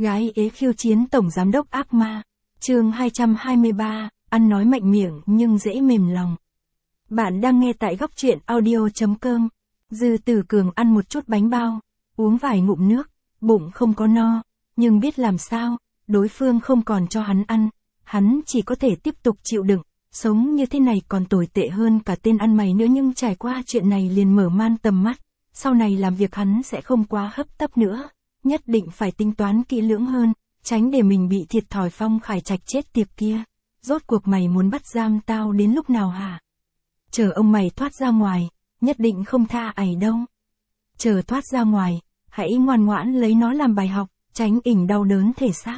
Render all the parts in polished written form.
Gái ế khiêu chiến tổng giám đốc ác ma. Chương 223, ăn nói mạnh miệng nhưng dễ mềm lòng. Bạn đang nghe tại góc truyện audio.com. Dư Tử Cường ăn một chút bánh bao, uống vài ngụm nước, bụng không có no, nhưng biết làm sao, đối phương không còn cho hắn ăn, hắn chỉ có thể tiếp tục chịu đựng, sống như thế này còn tồi tệ hơn cả tên ăn mày nữa, nhưng trải qua chuyện này liền mở man tầm mắt, sau này làm việc hắn sẽ không quá hấp tấp nữa, nhất định phải tính toán kỹ lưỡng hơn, tránh để mình bị thiệt thòi Phong Khải Trạch chết tiệt kia. Rốt cuộc mày muốn bắt giam tao đến lúc nào hả? Chờ ông mày thoát ra ngoài, nhất định không tha ải đâu. Chờ thoát ra ngoài, hãy ngoan ngoãn lấy nó làm bài học, tránh ỉnh đau đớn thể xác.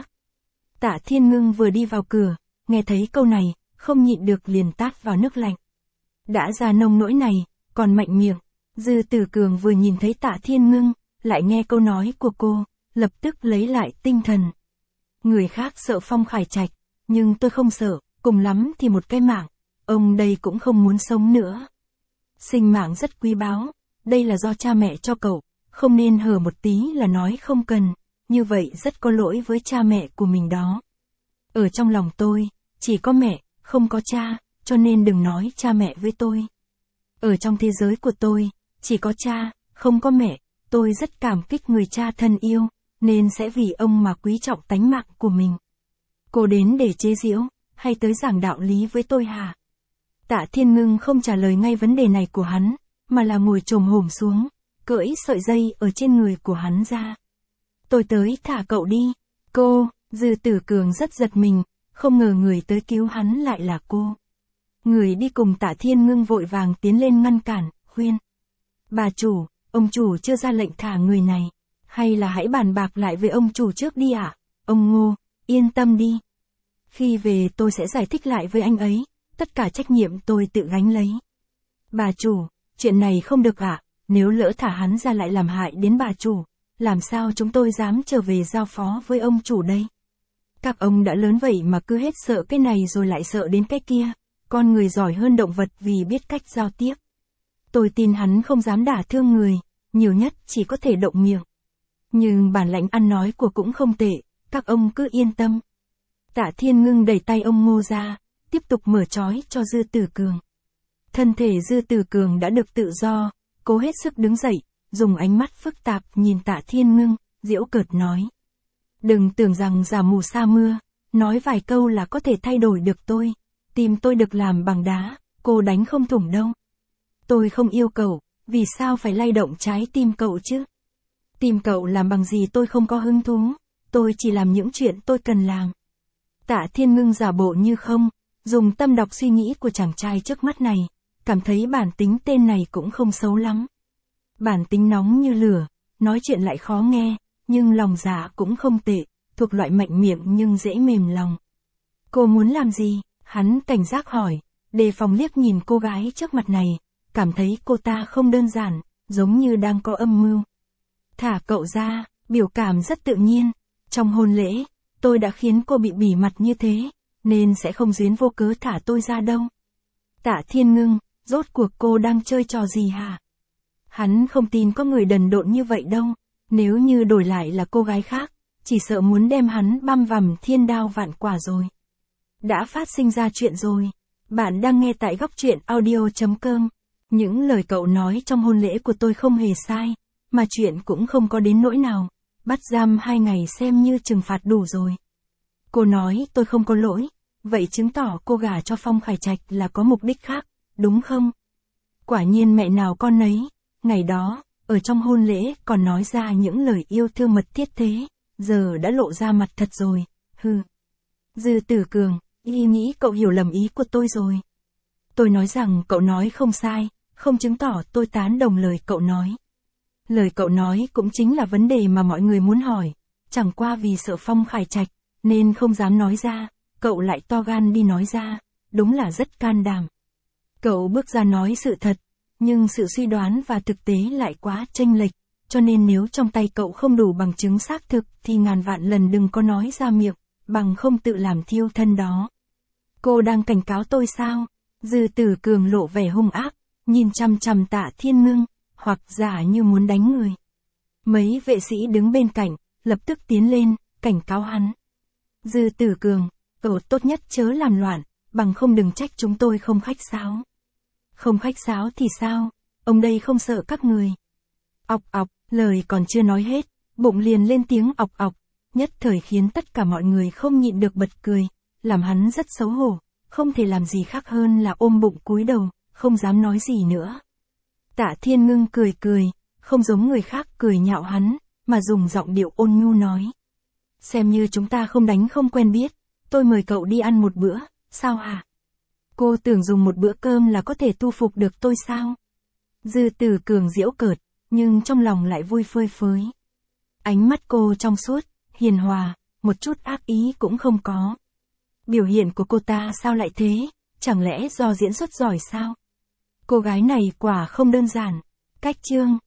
Tạ Thiên Ngưng vừa đi vào cửa, nghe thấy câu này, không nhịn được liền tát vào nước lạnh. Đã ra nông nỗi này, còn mạnh miệng. Dư Tử Cường vừa nhìn thấy Tạ Thiên Ngưng, lại nghe câu nói của cô, lập tức lấy lại tinh thần. Người khác sợ Phong Khải Trạch, nhưng tôi không sợ, cùng lắm thì một cái mạng. Ông đây cũng không muốn sống nữa. Sinh mạng rất quý báu, đây là do cha mẹ cho cậu, không nên hở một tí là nói không cần, như vậy rất có lỗi với cha mẹ của mình đó. Ở trong lòng tôi, chỉ có mẹ, không có cha, cho nên đừng nói cha mẹ với tôi. Ở trong thế giới của tôi, chỉ có cha, không có mẹ, tôi rất cảm kích người cha thân yêu, nên sẽ vì ông mà quý trọng tánh mạng của mình. Cô đến để chế giễu, hay tới giảng đạo lý với tôi hả? Tạ Thiên Ngưng không trả lời ngay vấn đề này của hắn, mà là ngồi chồm hổm xuống, cởi sợi dây ở trên người của hắn ra. Tôi tới thả cậu đi. Cô, Dư Tử Cường rất giật mình, không ngờ người tới cứu hắn lại là cô. Người đi cùng Tạ Thiên Ngưng vội vàng tiến lên ngăn cản, khuyên. Bà chủ, ông chủ chưa ra lệnh thả người này, hay là hãy bàn bạc lại với ông chủ trước đi ạ. Ông Ngô, yên tâm đi. Khi về tôi sẽ giải thích lại với anh ấy, tất cả trách nhiệm tôi tự gánh lấy. Bà chủ, chuyện này không được ạ, nếu lỡ thả hắn ra lại làm hại đến bà chủ, làm sao chúng tôi dám trở về giao phó với ông chủ đây? Các ông đã lớn vậy mà cứ hết sợ cái này rồi lại sợ đến cái kia, con người giỏi hơn động vật vì biết cách giao tiếp. Tôi tin hắn không dám đả thương người, nhiều nhất chỉ có thể động miệng. Nhưng bản lãnh ăn nói của cũng không tệ, các ông cứ yên tâm. Tạ Thiên Ngưng đẩy tay ông Ngô ra, tiếp tục mở trói cho Dư Tử Cường. Thân thể Dư Tử Cường đã được tự do, cố hết sức đứng dậy, dùng ánh mắt phức tạp nhìn Tạ Thiên Ngưng, giễu cợt nói. Đừng tưởng rằng giả mù sa mưa, nói vài câu là có thể thay đổi được tôi, tim tôi được làm bằng đá, cô đánh không thủng đâu. Tôi không yêu cậu, vì sao phải lay động trái tim cậu chứ? Tim cậu làm bằng gì tôi không có hứng thú, tôi chỉ làm những chuyện tôi cần làm. Tạ Thiên Ngưng giả bộ như không, dùng tâm đọc suy nghĩ của chàng trai trước mắt này, cảm thấy bản tính tên này cũng không xấu lắm. Bản tính nóng như lửa, nói chuyện lại khó nghe, nhưng lòng dạ cũng không tệ, thuộc loại mạnh miệng nhưng dễ mềm lòng. Cô muốn làm gì? Hắn cảnh giác hỏi, đề phòng liếc nhìn cô gái trước mặt này, cảm thấy cô ta không đơn giản, giống như đang có âm mưu. Thả cậu ra, biểu cảm rất tự nhiên, trong hôn lễ, tôi đã khiến cô bị bỉ mặt như thế, nên sẽ không duyên vô cớ thả tôi ra đâu. Tạ Thiên Ngưng, rốt cuộc cô đang chơi trò gì hả? Hắn không tin có người đần độn như vậy đâu, nếu như đổi lại là cô gái khác, chỉ sợ muốn đem hắn băm vằm thiên đao vạn quả rồi. Đã phát sinh ra chuyện rồi. Bạn đang nghe tại góc truyện audio.com. Những lời cậu nói trong hôn lễ của tôi không hề sai, mà chuyện cũng không có đến nỗi nào. Bắt giam 2 ngày xem như trừng phạt đủ rồi. Cô nói tôi không có lỗi, vậy chứng tỏ cô gả cho Phong Khải Trạch là có mục đích khác, đúng không? Quả nhiên mẹ nào con nấy, ngày đó, ở trong hôn lễ còn nói ra những lời yêu thương mật thiết thế, giờ đã lộ ra mặt thật rồi, hừ. Dư Tử Cường, y nghĩ cậu hiểu lầm ý của tôi rồi. Tôi nói rằng cậu nói không sai, không chứng tỏ tôi tán đồng lời cậu nói. Lời cậu nói cũng chính là vấn đề mà mọi người muốn hỏi, chẳng qua vì sợ Phong Khải Trạch, nên không dám nói ra, cậu lại to gan đi nói ra, đúng là rất can đảm. Cậu bước ra nói sự thật, nhưng sự suy đoán và thực tế lại quá chênh lệch, cho nên nếu trong tay cậu không đủ bằng chứng xác thực thì ngàn vạn lần đừng có nói ra miệng, bằng không tự làm thiêu thân đó. Cô đang cảnh cáo tôi sao? Dư Tử Cường lộ vẻ hung ác, nhìn chằm chằm Tạ Thiên Ngưng, hoặc giả như muốn đánh người. Mấy vệ sĩ đứng bên cạnh, lập tức tiến lên, cảnh cáo hắn. Dư Tử Cường, tốt nhất chớ làm loạn, bằng không đừng trách chúng tôi không khách sáo. Không khách sáo thì sao, ông đây không sợ các người. Ọc ọc, lời còn chưa nói hết, bụng liền lên tiếng ọc ọc, nhất thời khiến tất cả mọi người không nhịn được bật cười, làm hắn rất xấu hổ, không thể làm gì khác hơn là ôm bụng cúi đầu, không dám nói gì nữa. Tạ Thiên Ngưng cười cười, không giống người khác cười nhạo hắn, mà dùng giọng điệu ôn nhu nói. Xem như chúng ta không đánh không quen biết, tôi mời cậu đi ăn một bữa, sao hả? Cô tưởng dùng một bữa cơm là có thể tu phục được tôi sao? Dư Tử Cường giễu cợt, nhưng trong lòng lại vui phơi phới. Ánh mắt cô trong suốt, hiền hòa, một chút ác ý cũng không có. Biểu hiện của cô ta sao lại thế, chẳng lẽ do diễn xuất giỏi sao? Cô gái này quả không đơn giản. Cách chương